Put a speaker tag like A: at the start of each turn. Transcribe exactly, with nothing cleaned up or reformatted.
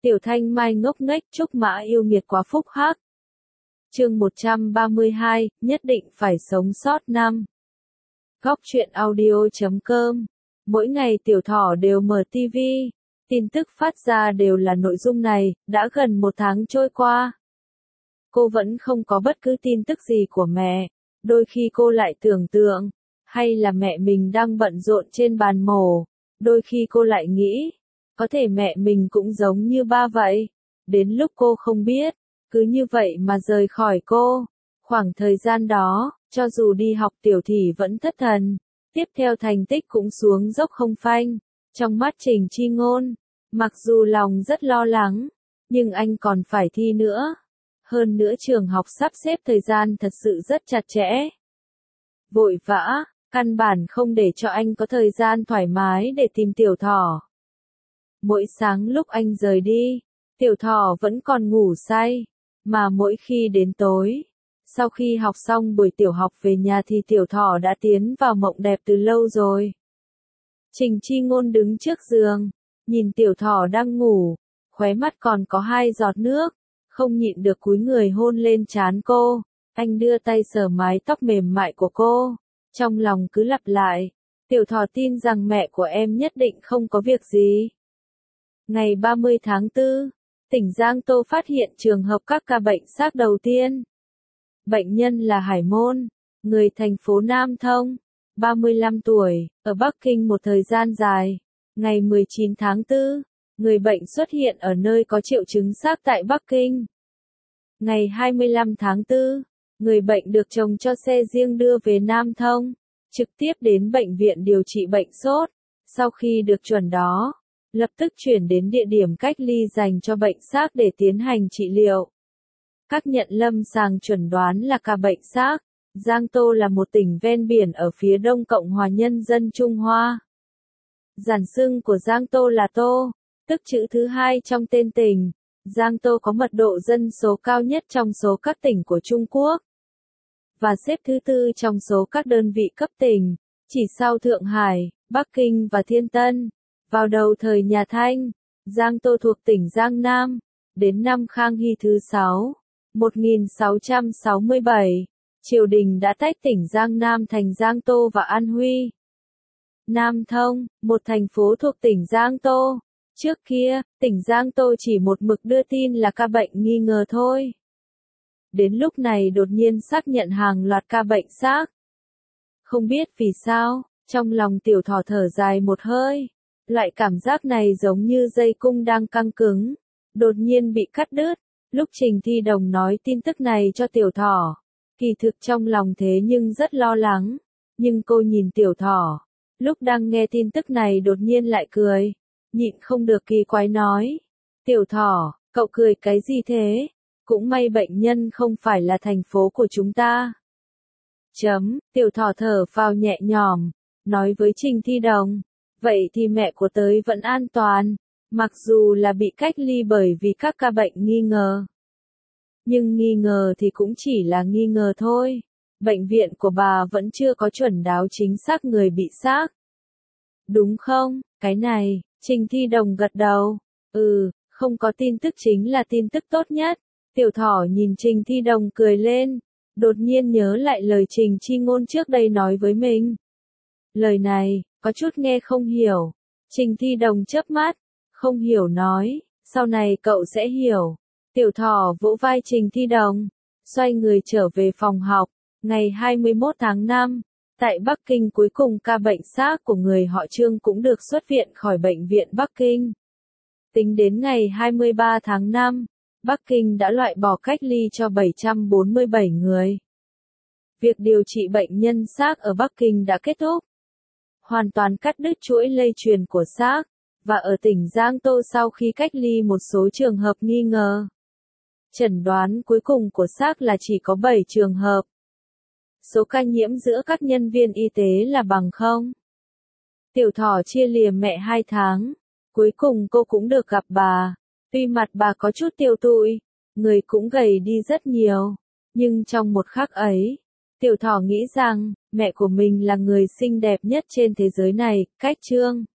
A: Tiểu Thanh Mai ngốc nghếch Trúc Mã yêu nghiệt quá phúc hắc. Chương một trăm ba mươi hai, nhất định phải sống sót năm. Góc truyện audio chấm com. Mỗi ngày Tiểu Thỏ đều mở ti vi, tin tức phát ra đều là nội dung này, đã gần một tháng trôi qua. Cô vẫn không có bất cứ tin tức gì của mẹ, đôi khi cô lại tưởng tượng, hay là mẹ mình đang bận rộn trên bàn mổ, đôi khi cô lại nghĩ, có thể mẹ mình cũng giống như ba vậy, đến lúc cô không biết, cứ như vậy mà rời khỏi cô. Khoảng thời gian đó, cho dù đi học Tiểu Thị vẫn thất thần, tiếp theo thành tích cũng xuống dốc không phanh. Trong mắt Trình Chi Ngôn, mặc dù lòng rất lo lắng, nhưng anh còn phải thi nữa. Hơn nữa trường học sắp xếp thời gian thật sự rất chặt chẽ. Vội vã, căn bản không để cho anh có thời gian thoải mái để tìm Tiểu Thỏ. Mỗi sáng lúc anh rời đi, Tiểu Thỏ vẫn còn ngủ say, mà mỗi khi đến tối, sau khi học xong buổi tiểu học về nhà thì Tiểu Thỏ đã tiến vào mộng đẹp từ lâu rồi. Trình Chi Ngôn đứng trước giường, nhìn Tiểu Thỏ đang ngủ, khóe mắt còn có hai giọt nước, không nhịn được cúi người hôn lên trán cô. Anh đưa tay sờ mái tóc mềm mại của cô, trong lòng cứ lặp lại, Tiểu Thỏ tin rằng mẹ của em nhất định không có việc gì. Ngày ba mươi tháng tư, tỉnh Giang Tô phát hiện trường hợp các ca bệnh xác đầu tiên. Bệnh nhân là Hải Môn, người thành phố Nam Thông, ba mươi lăm tuổi, ở Bắc Kinh một thời gian dài. Ngày mười chín tháng tư, người bệnh xuất hiện ở nơi có triệu chứng xác tại Bắc Kinh. Ngày hai mươi lăm tháng tư, người bệnh được chồng cho xe riêng đưa về Nam Thông, trực tiếp đến bệnh viện điều trị bệnh sốt. Sau khi được chuẩn đó, lập tức chuyển đến địa điểm cách ly dành cho bệnh xác để tiến hành trị liệu. Các nhận lâm sàng chuẩn đoán là ca bệnh xác. Giang Tô là một tỉnh ven biển ở phía đông Cộng hòa Nhân dân Trung Hoa. Giản xưng của Giang Tô là Tô, tức chữ thứ hai trong tên tỉnh. Giang Tô có mật độ dân số cao nhất trong số các tỉnh của Trung Quốc, và xếp thứ tư trong số các đơn vị cấp tỉnh, chỉ sau Thượng Hải, Bắc Kinh và Thiên Tân. Vào đầu thời nhà Thanh, Giang Tô thuộc tỉnh Giang Nam. Đến năm Khang Hy thứ sáu, một nghìn sáu trăm sáu mươi bảy, triều đình đã tách tỉnh Giang Nam thành Giang Tô và An Huy. Nam Thông, một thành phố thuộc tỉnh Giang Tô. Trước kia, tỉnh Giang Tô chỉ một mực đưa tin là ca bệnh nghi ngờ thôi. Đến lúc này đột nhiên xác nhận hàng loạt ca bệnh xác. Không biết vì sao, trong lòng Tiểu Thỏ thở dài một hơi. Loại cảm giác này giống như dây cung đang căng cứng, đột nhiên bị cắt đứt. Lúc Trình Thi Đồng nói tin tức này cho Tiểu Thỏ, kỳ thực trong lòng thế nhưng rất lo lắng. Nhưng cô nhìn Tiểu Thỏ, lúc đang nghe tin tức này đột nhiên lại cười, nhịn không được kỳ quái nói. Tiểu Thỏ, cậu cười cái gì thế? Cũng may bệnh nhân không phải là thành phố của chúng ta. Chấm, Tiểu Thỏ thở phào nhẹ nhõm, nói với Trình Thi Đồng. Vậy thì mẹ của tớ vẫn an toàn, mặc dù là bị cách ly bởi vì các ca bệnh nghi ngờ. Nhưng nghi ngờ thì cũng chỉ là nghi ngờ thôi. Bệnh viện của bà vẫn chưa có chuẩn đoán chính xác người bị xác. Đúng không? Cái này, Trình Thi Đồng gật đầu. Ừ, không có tin tức chính là tin tức tốt nhất. Tiểu Thỏ nhìn Trình Thi Đồng cười lên, đột nhiên nhớ lại lời Trình Chi Ngôn trước đây nói với mình. Lời này, có chút nghe không hiểu. Trình Thi Đồng chớp mắt, không hiểu nói, sau này cậu sẽ hiểu. Tiểu Thỏ vỗ vai Trình Thi Đồng, xoay người trở về phòng học. Ngày hai mươi mốt tháng năm, tại Bắc Kinh cuối cùng ca bệnh xác của người họ Trương cũng được xuất viện khỏi bệnh viện Bắc Kinh. Tính đến ngày hai mươi ba tháng năm, Bắc Kinh đã loại bỏ cách ly cho bảy trăm bốn mươi bảy người. Việc điều trị bệnh nhân xác ở Bắc Kinh đã kết thúc, hoàn toàn cắt đứt chuỗi lây truyền của xác, và ở tỉnh Giang Tô sau khi cách ly một số trường hợp nghi ngờ. Chẩn đoán cuối cùng của xác là chỉ có bảy trường hợp. Số ca nhiễm giữa các nhân viên y tế là bằng không. Tiểu Thỏ chia lìa mẹ hai tháng, cuối cùng cô cũng được gặp bà. Tuy mặt bà có chút tiêu tụy, người cũng gầy đi rất nhiều, nhưng trong một khắc ấy, Tiểu Thỏ nghĩ rằng, mẹ của mình là người xinh đẹp nhất trên thế giới này, cách Trương.